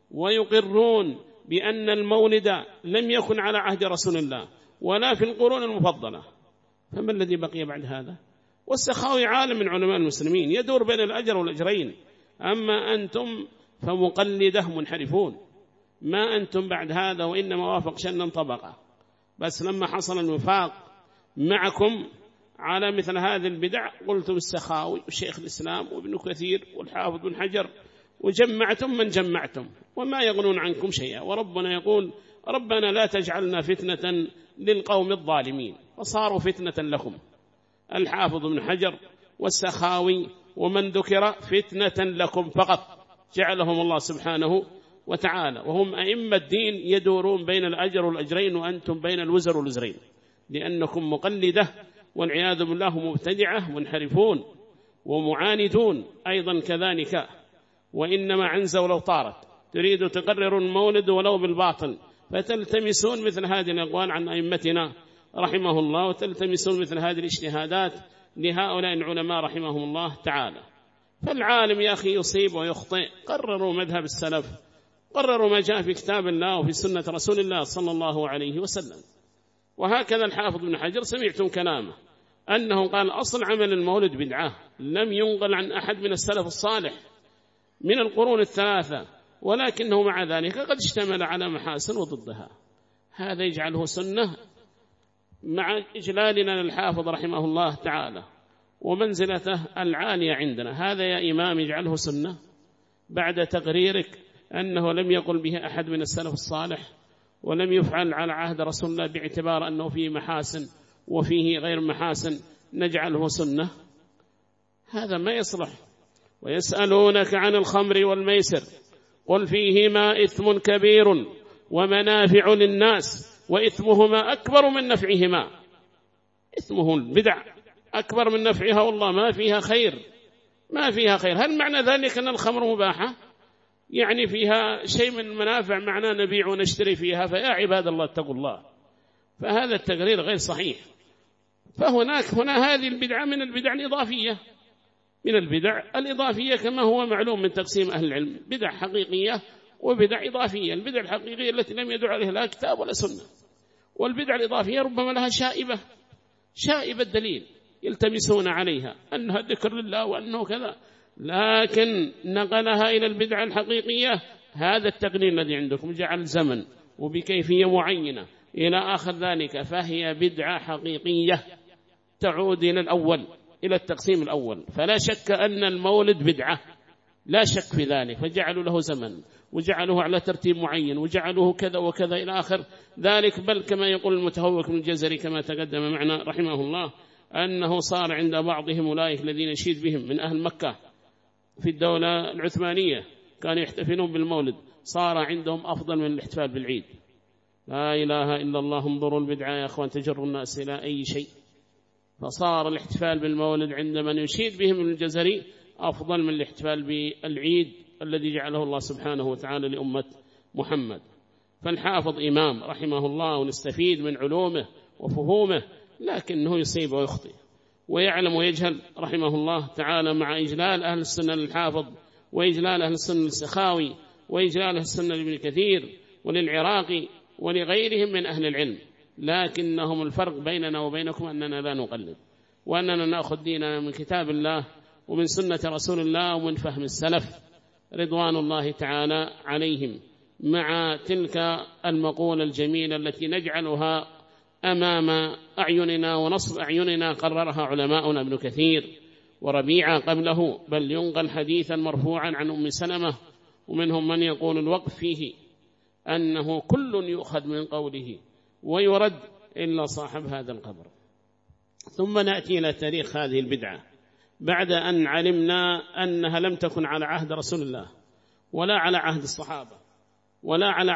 Speaker 1: ويقرون بأن المولد لم يكن على عهد رسول الله ولا في القرون المفضلة. فما الذي بقي بعد هذا؟ والسخاوي عالم من علماء المسلمين يدور بين الأجر والأجرين، أما أنتم فمقلده منحرفون، ما أنتم بعد هذا، وإنما وافق شنا طبقة. بس لما حصل الوفاق معكم على مثل هذه البدع قلتم السخاوي وشيخ الإسلام وابن كثير والحافظ بن حجر، وجمعتم من جمعتم وما يغنون عنكم شيئا. وربنا يقول: ربنا لا تجعلنا فتنة للقوم الظالمين، وصاروا فتنة لكم. الحافظ بن حجر والسخاوي ومن ذكر فتنة لكم فقط، جعلهم الله سبحانه وتعالى، وهم أئمة الدين يدورون بين الأجر والأجرين، وأنتم بين الوزر والوزرين، لأنكم مقلدة والعياذ بالله مبتدعة منحرفون ومعاندون أيضا كذلك. وإنما عنزة ولو طارت، تريد تقرر المولد ولو بالباطل، فتلتمسون مثل هذه الأقوال عن أئمتنا رحمه الله، وتلتمسون مثل هذه الاجتهادات لهؤلاء العلماء رحمهم الله تعالى. فالعالم يا أخي يصيب ويخطئ. قرروا مذهب السلف، قرروا ما جاء في كتاب الله وفي سنة رسول الله صلى الله عليه وسلم. وهكذا الحافظ بن حجر سمعتم كلامه أنه قال: أصل عمل المولد بدعة، لم ينقل عن أحد من السلف الصالح من القرون الثلاثة، ولكنه مع ذلك قد اشتمل على محاسن وضدها. هذا يجعله سنة مع إجلالنا للحافظ رحمه الله تعالى ومنزلته العالية عندنا. هذا يا إمام يجعله سنة بعد تقريرك أنه لم يقل به أحد من السلف الصالح، ولم يفعل على عهد رسول الله باعتبار أنه فيه محاسن وفيه غير محاسن، نجعله سنة. هذا ما يصلح. ويسألونك عن الخمر والميسر قل فيهما إثم كبير ومنافع للناس وإثمهما أكبر من نفعهما. إثمه البدع أكبر من نفعها، والله ما فيها خير، ما فيها خير. هل معنى ذلك أن الخمر مباحة؟ يعني فيها شيء من المنافع، معناه نبيع ونشتري فيها؟ فيا عباد الله اتقوا الله. فهذا التقرير غير صحيح. هنا هذه البدعة من البدع الإضافية، من البدع الإضافية كما هو معلوم من تقسيم أهل العلم، بدع حقيقية وبدع إضافية. البدع الحقيقية التي لم يدع عليها لا كتاب ولا سنة، والبدع الإضافية ربما لها شائبة الدليل يلتمسون عليها أنها ذكر لله وأنه كذا، لكن نقلها إلى البدع الحقيقية. هذا التقنين الذي عندكم جعل زمن وبكيفية معينة إلى آخر ذلك، فهي بدعة حقيقية تعود إلى الأول، إلى التقسيم الأول. فلا شك أن المولد بدعة، لا شك في ذلك، فجعلوا له زمن وجعلوه على ترتيب معين وجعلوه كذا وكذا إلى آخر ذلك. بل كما يقول المتهوك من الجزري كما تقدم معنا رحمه الله أنه صار عند بعضهم أولئك الذين يشيد بهم من أهل مكة في الدولة العثمانية كانوا يحتفلون بالمولد، صار عندهم أفضل من الاحتفال بالعيد. لا إله إلا الله. انظروا البدعة يا أخوان تجر الناس إلى أي شيء. فصار الاحتفال بالمولد عند من يشيد بهم من الجزري أفضل من الاحتفال بالعيد الذي جعله الله سبحانه وتعالى لأمة محمد. فالحافظ إمام رحمه الله ونستفيد من علومه وفهومه، لكنه يصيب ويخطئ ويعلم ويجهل رحمه الله تعالى، مع إجلال أهل السنة للحافظ وإجلال أهل السنة للسخاوي وإجلال أهل السنة لابن كثير وللعراقي ولغيرهم من أهل العلم. لكنهم الفرق بيننا وبينكم أننا لا نقلد، وأننا نأخذ ديننا من كتاب الله ومن سنة رسول الله ومن فهم السلف رضوان الله تعالى عليهم، مع تلك المقولة الجميلة التي نجعلها أمام أعيننا ونصب أعيننا قررها علماؤنا ابن كثير وربيعة قبله، بل ينقل حديثا مرفوعا عن أم سلمة، ومنهم من يقول الوقف فيه أنه كل يؤخذ من قوله ويرد إلا صاحب هذا القبر. ثم نأتي إلى تاريخ هذه البدعة بعد أن علمنا أنها لم تكن على عهد رسول الله ولا على عهد الصحابة ولا على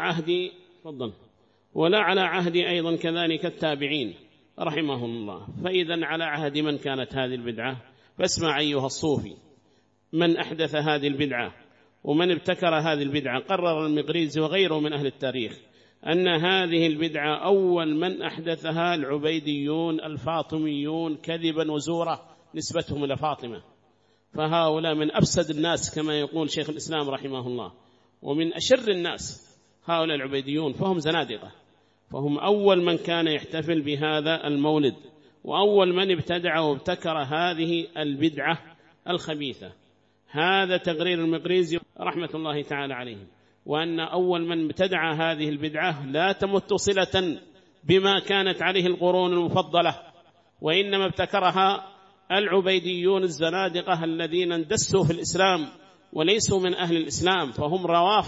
Speaker 1: عهد أيضا كذلك التابعين رحمهم الله. فإذا على عهد من كانت هذه البدعة؟ فاسمع أيها الصوفي، من أحدث هذه البدعة ومن ابتكر هذه البدعة. قرر المقريزي وغيره من أهل التاريخ أن هذه البدعة أول من أحدثها العبيديون الفاطميون كذبا وزورا نسبتهم إلى فاطمة، فهؤلاء من أفسد الناس كما يقول شيخ الإسلام رحمه الله، ومن أشر الناس هؤلاء العبيديون، فهم زنادقة، فهم أول من كان يحتفل بهذا المولد وأول من ابتدع وابتكر هذه البدعة الخبيثة. هذا تقرير المقريزي رحمة الله تعالى عليه، وأن أول من ابتدع هذه البدعة لا تمت صلة بما كانت عليه القرون المفضلة، وإنما ابتكرها العبيديون الزنادقة الذين اندسوا في الإسلام وليسوا من أهل الإسلام، فهم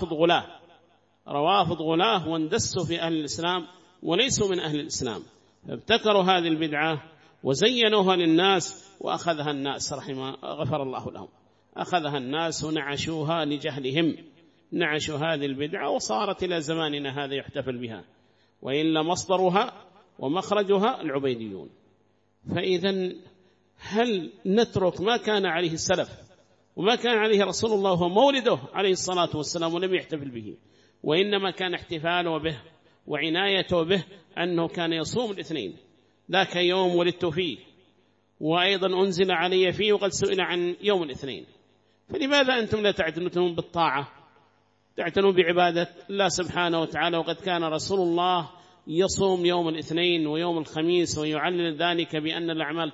Speaker 1: روافض غلاة واندسوا في أهل الإسلام وليسوا من أهل الإسلام، فابتكروا هذه البدعة وزينوها للناس وأخذها الناس غفر الله لهم، أخذها الناس ونعشوها لجهلهم، نعشوا هذه البدعة وصارت إلى زماننا هذا يحتفل بها، وإلا مصدرها ومخرجها العبيديون. فإذا هل نترك ما كان عليه السلف وما كان عليه رسول الله وهو مولده عليه الصلاة والسلام ولم يحتفل به، وإنما كان احتفاله به وعنايته به أنه كان يصوم الاثنين، ذاك يوم ولدت فيه وأيضا أنزل علي فيه وقد سئل عن يوم الاثنين، فلماذا أنتم لا تعتنون بالطاعة، تعتنون بعبادة الله سبحانه وتعالى، وقد كان رسول الله يصوم يوم الاثنين ويوم الخميس ويعلل ذلك بأن الأعمال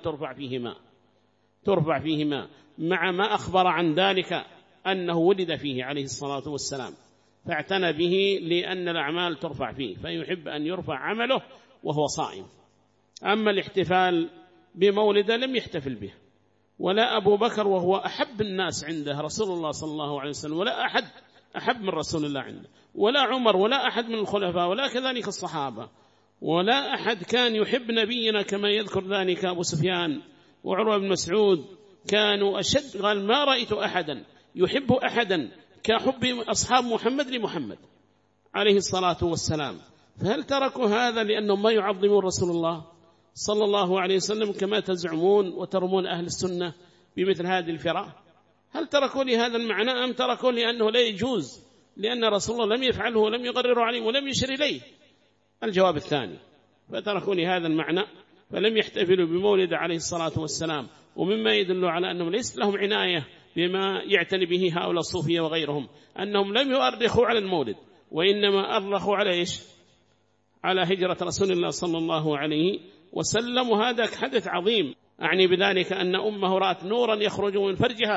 Speaker 1: ترفع فيهما مع ما أخبر عن ذلك أنه ولد فيه عليه الصلاة والسلام، فاعتنى به لأن الأعمال ترفع فيه، فيحب أن يرفع عمله وهو صائم. أما الاحتفال بمولده لم يحتفل به، ولا أبو بكر وهو أحب الناس عنده رسول الله صلى الله عليه وسلم، ولا أحد أحب من رسول الله عنده، ولا عمر ولا أحد من الخلفاء ولا كذلك الصحابة، ولا أحد كان يحب نبينا كما يذكر ذلك أبو سفيان وعروة بن مسعود، كانوا أشد، قال ما رأيت أحدا يحب أحدا كحب أصحاب محمد لمحمد عليه الصلاة والسلام. فهل تركوا هذا لأنهم ما يعظمون رسول الله صلى الله عليه وسلم كما تزعمون وترمون أهل السنة بمثل هذه الفرق؟ هل تركوا لهذا المعنى أم تركوا لأنه لا يجوز لأن رسول الله لم يفعله ولم يقرر عليه ولم يشر إليه؟ الجواب الثاني، فتركوا لهذا المعنى فلم يحتفلوا بمولد عليه الصلاة والسلام، ومما يدل على أنهم ليس لهم عناية بما يعتني به هؤلاء الصوفية وغيرهم، أنهم لم يؤرخوا على المولد وإنما أرخوا على إيش؟ على هجرة رسول الله صلى الله عليه وسلم، وهذا حدث عظيم. أعني بذلك أن أمه رأت نورا يخرج من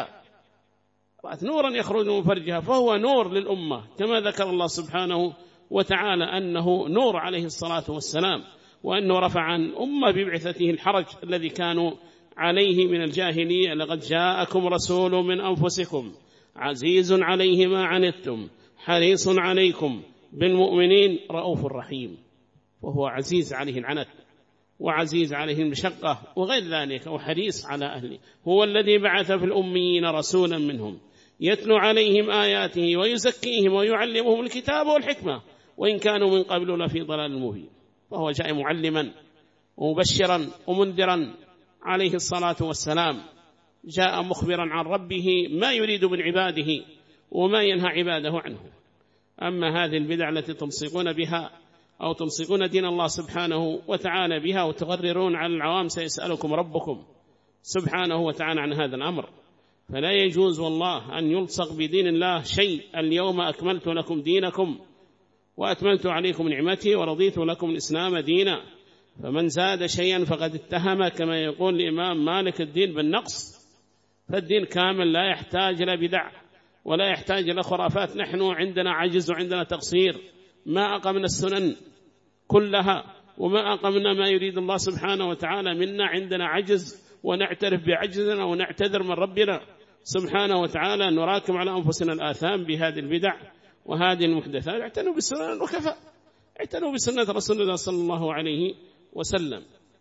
Speaker 1: فرجها، فهو نور للأمة كما ذكر الله سبحانه وتعالى أنه نور عليه الصلاة والسلام، وأنه رفع عن أمة ببعثته الحرج الذي كانوا عليه من الجاهلية. لقد جاءكم رسول من أنفسكم عزيز عليه ما عنتم حريص عليكم بالمؤمنين رؤوف رحيم، وهو عزيز عليه العنت وعزيز عليه المشقة وغير ذلك، وحريص على أهله. هو الذي بعث في الأميين رسولا منهم يتلو عليهم آياته ويزكيهم ويعلمهم الكتاب والحكمة وإن كانوا من قبل لفي ضلال مبين. وهو جاء معلما ومبشرا ومنذرا عليه الصلاة والسلام، جاء مخبرا عن ربه ما يريد من عباده وما ينهى عباده عنه. أما هذه البدع التي تلصقون بها أو تلصقون دين الله سبحانه وتعالى بها وتغررون على العوام سيسألكم ربكم سبحانه وتعالى عن هذا الأمر. فلا يجوز والله أن يلصق بدين الله شيء. اليوم أكملت لكم دينكم وأتممت عليكم نعمتي ورضيت لكم الإسلام دينا. فمن زاد شيئا فقد اتهم كما يقول الإمام مالك الدين بالنقص. فالدين كامل لا يحتاج إلى بدع ولا يحتاج إلى خرافات. نحن عندنا عجز وعندنا تقصير، ما أقمنا السنن كلها وما أقمنا ما يريد الله سبحانه وتعالى منا. عندنا عجز ونعترف بعجزنا ونعتذر من ربنا سبحانه وتعالى. نراكم على أنفسنا الآثام بهذه البدع وهذه المحدثات. اعتنوا بالسنن وكفى، اعتنوا بسنة رسول الله صلى الله عليه وسلم.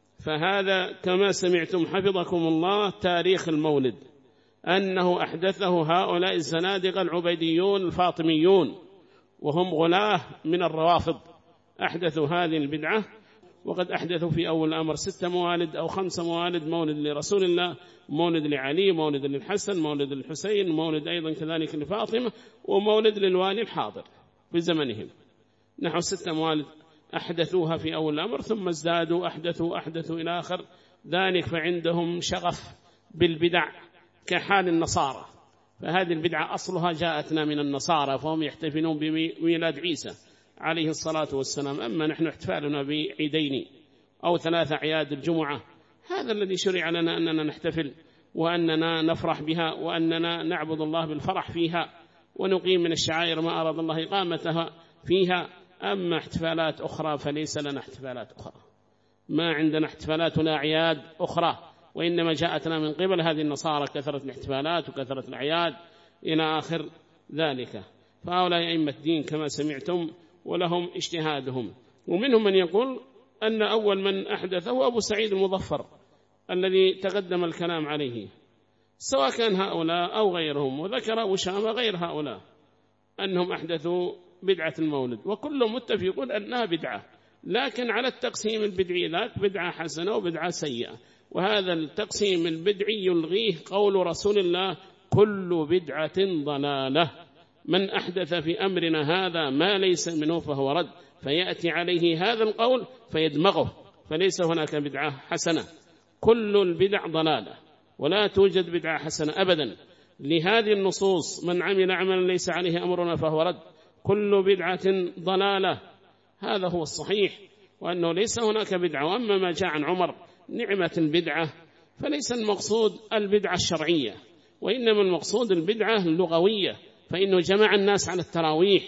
Speaker 1: فهذا كما سمعتم حفظكم الله تاريخ المولد، أنه أحدثه هؤلاء الزنادقة العبيديون الفاطميون، وهم غلاة من الروافض، أحدثوا هذه البدعة. وقد أحدثوا في أول الأمر 6 موالد أو 5 موالد: مولد لرسول الله، مولد لعلي، مولد للحسن، مولد للحسين، مولد أيضا كذلك لفاطمة، ومولد للوالي الحاضر في زمنهم. نحو 6 موالد أحدثوها في أول الأمر، ثم ازدادوا أحدثوا إلى آخر ذلك. فعندهم شغف بالبدع كحال النصارى. فهذه البدعة أصلها جاءتنا من النصارى، فهم يحتفلون بميلاد عيسى عليه الصلاة والسلام. أما نحن احتفالنا بعيدين أو 3 أعياد الجمعة، هذا الذي شرع لنا أننا نحتفل وأننا نفرح بها وأننا نعبد الله بالفرح فيها ونقيم من الشعائر ما أراد الله إقامتها فيها. أما احتفالات أخرى فليس لنا احتفالات أخرى، ما عندنا احتفالات ولا أعياد أخرى، وإنما جاءتنا من قبل هذه النصارى كثرة الاحتفالات وكثرة الأعياد إلى آخر ذلك. فهؤلاء أئمة الدين كما سمعتم ولهم اجتهادهم. ومنهم من يقول أن أول من أحدثه أبو سعيد المظفر الذي تقدم الكلام عليه، سواء كان هؤلاء أو غيرهم. وذكر أبو شامة غير هؤلاء أنهم أحدثوا بدعة المولد، وكلهم متفقون أنها بدعة، لكن على التقسيم البدعي ذاك بدعة حسنة وبدعة سيئة. وهذا التقسيم البدعي يلغيه قول رسول الله: كل بدعة ضلالة، من أحدث في أمرنا هذا ما ليس منه فهو رد. فيأتي عليه هذا القول فيدمغه، فليس هناك بدعة حسنة، كل البدع ضلالة ولا توجد بدعة حسنة أبدا. لهذه النصوص: من عمل عملا ليس عليه أمرنا فهو رد، كل بدعة ضلالة، هذا هو الصحيح، وأنه ليس هناك بدعة. وأما ما جاء عن عمر نعمة البدعة، فليس المقصود البدعة الشرعية، وإنما المقصود البدعة اللغوية. فإنه جمع الناس على التراويح،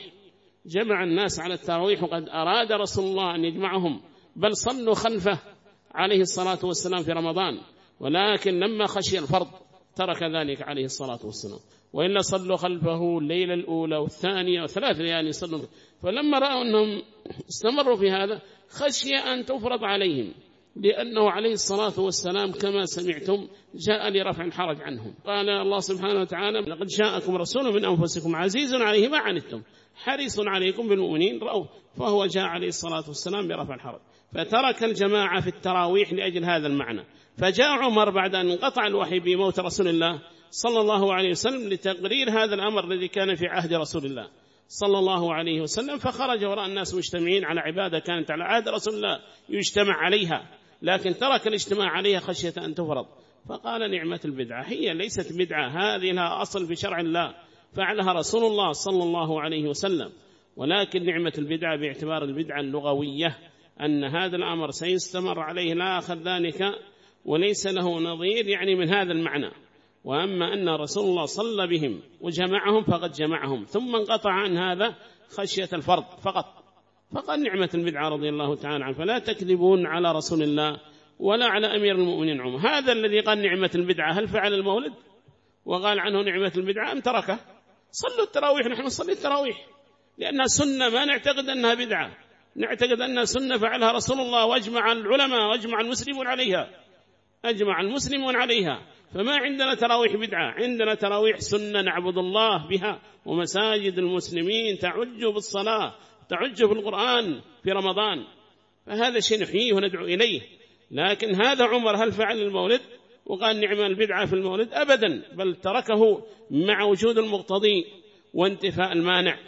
Speaker 1: جمع الناس على التراويح، وقد أراد رسول الله أن يجمعهم، بل صلوا خلفه عليه الصلاة والسلام في رمضان، ولكن لما خشي الفرض ترك ذلك عليه الصلاة والسلام. وإلا صلوا خلفه الليلة الأولى والثانية و3 ليالي صلوا. فلما رأوا أنهم استمروا في هذا خشي أن تفرض عليهم، لأنه عليه الصلاة والسلام كما سمعتم جاء لرفع الحرج عنهم. قال الله سبحانه وتعالى: لقد جاءكم رسول من أنفسكم عزيز عليه ما عنتم حريص عليكم بالمؤمنين رؤوف. فهو جاء عليه الصلاة والسلام برفع الحرج، فترك الجماعة في التراويح لأجل هذا المعنى. فجاء عمر بعد أن انقطع الوحي بموت رسول الله صلى الله عليه وسلم لتقرير هذا الأمر الذي كان في عهد رسول الله صلى الله عليه وسلم، فخرج وراء الناس مجتمعين على عبادة كانت على عهد رسول الله يجتمع عليها، لكن ترك الاجتماع عليها خشية أن تفرض. فقال: نعمة البدعة، هي ليست بدعة، هذه لها أصل في شرع الله فعلها رسول الله صلى الله عليه وسلم. ولكن نعمة البدعة باعتبار البدعة اللغوية، أن هذا الأمر سيستمر عليه لا أخذ ذلك وليس له نظير، يعني من هذا المعنى. وأما أن رسول الله صلى بهم وجمعهم فقد جمعهم ثم انقطع عن هذا خشية الفرض فقط. فقال: نعمة البدعة رضي الله تعالى عنه. فلا تكذبون على رسول الله ولا على أمير المؤمنين عمر. هذا الذي قال نعمة البدعة هل فعل المولد وقال عنه نعمة البدعة أم تركه؟ صلوا التراويح، نحن نصلي التراويح لأنها سنة، ما نعتقد أنها بدعة، نعتقد أنها سنة فعلها رسول الله وأجمع العلماء وأجمع المسلمون عليها، أجمع المسلمون عليها. فما عندنا تراويح بدعة، عندنا تراويح سنة نعبد الله بها، ومساجد المسلمين تعج بالصلاة، تعج بالقرآن في رمضان. فهذا شيء نحييه وندعو إليه. لكن هذا عمر هل فعل المولد وقال نعمة البدعة في المولد؟ أبدا، بل تركه مع وجود المقتضي وانتفاء المانع،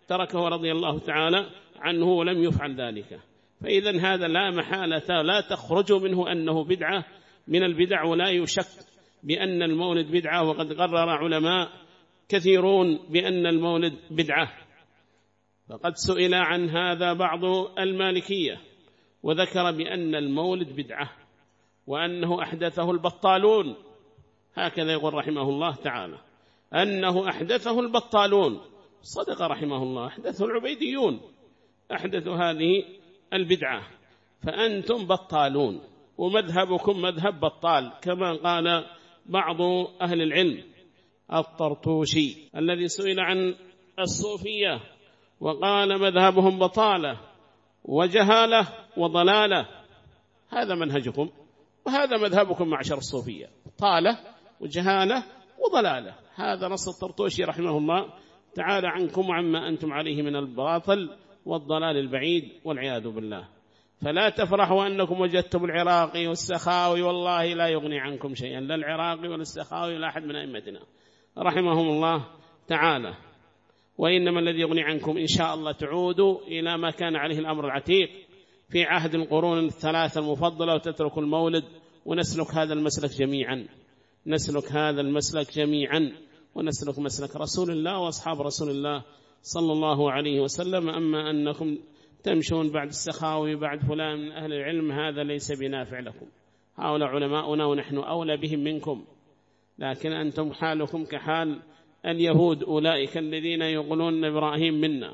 Speaker 1: تركه رضي الله تعالى عنه ولم يفعل ذلك. فإذا هذا لا محالة لا تخرج منه أنه بدعة من البدع، ولا يشك بأن المولد بدعة، وقد قرر علماء كثيرون بأن المولد بدعة. فقد سئل عن هذا بعض المالكية وذكر بأن المولد بدعة وأنه أحدثه البطالون، هكذا يقول رحمه الله تعالى، أنه أحدثه البطالون. صدق رحمه الله، أحدثه العبيديون، أحدثوا هذه البدعة، فأنتم بطالون ومذهبكم مذهب بطال، كما قال بعض أهل العلم. الطرطوشي الذي سئل عن الصوفية وقال مذهبهم بطالة وجهالة وضلالة، هذا منهجكم وهذا مذهبكم معشر الصوفية، طالة وجهالة وضلالة. هذا نص الطرطوشي رحمه الله تعالى عنكم وعما أنتم عليه من الباطل والضلال البعيد والعياذ بالله. فلا تفرحوا أنكم وجدتم العراقي والسخاوي، والله لا يغني عنكم شيئا، لا العراقي ولا السخاوي ولا أحد من أئمتنا رحمهم الله تعالى. وإنما الذي يغني عنكم إن شاء الله تعودوا إلى ما كان عليه الأمر العتيق في عهد القرون الثلاثة المفضلة، وتتركوا المولد، ونسلك هذا المسلك جميعا، نسلك هذا المسلك جميعا، ونسلك مسلك رسول الله وأصحاب رسول الله صلى الله عليه وسلم. أما أنكم تمشون بعد السخاوي بعد فلان من أهل العلم، هذا ليس بنافع لكم. هؤلاء علماؤنا ونحن أولى بهم منكم، لكن أنتم حالكم كحال اليهود، أولئك الذين يقولون إبراهيم منا.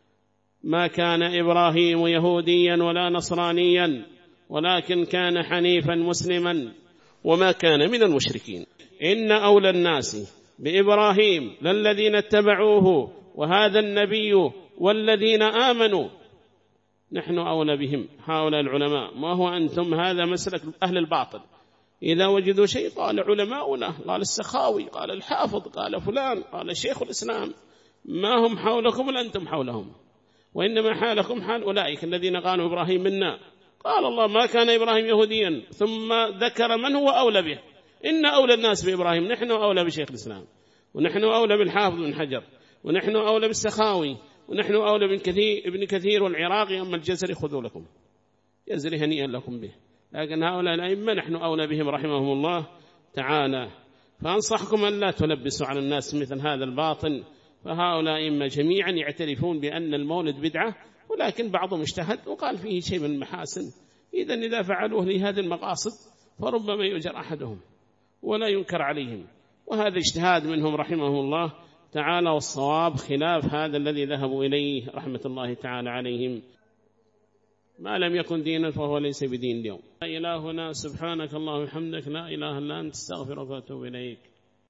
Speaker 1: ما كان إبراهيم يهوديا ولا نصرانيا، ولكن كان حنيفا مسلما وما كان من المشركين. إن أولى الناس بإبراهيم للذين اتبعوه وهذا النبي والذين آمنوا، نحن أولى بهم هؤلاء العلماء. ما هو أنتم؟ هذا مسلك أهل الباطل، إذا وجدوا شيء قال علماؤنا، قال السخاوي، قال الحافظ، قال فلان، قال شيخ الإسلام، ما هم حولكم ولا أنتم حولهم، وإنما حالكم حال أولئك الذين قالوا إبراهيم منا. قال الله ما كان إبراهيم يهوديا، ثم ذكر من هو أولى به. إن أولى الناس بإبراهيم، نحن أولى بشيخ الإسلام، ونحن أولى بالحافظ بن حجر، ونحن أولى بالسخاوي، ونحن أولى ابن كثير والعراقي. أما الجزري خذوا لكم، جزري هنيئا لكم به، لكن هؤلاء الأئمة نحن أولى بهم رحمهم الله تعالى. فأنصحكم أن لا تلبسوا على الناس مثل هذا الباطل، فهؤلاء أئمة جميعا يعترفون بأن المولد بدعة، ولكن بعضهم اجتهد وقال فيه شيء من المحاسن. إذا فعلوه لهذه المقاصد فربما يؤجر أحدهم ولا ينكر عليهم، وهذا اجتهاد منهم رحمه الله تعالى، والصواب خلاف هذا الذي ذهبوا إليه رحمة الله تعالى عليهم. ما لم يكن دينا فهو ليس بدين اليوم. إلهنا سبحانك اللهم وبحمدك، لا إله إلا أنت، استغفرك وأتوب إليك.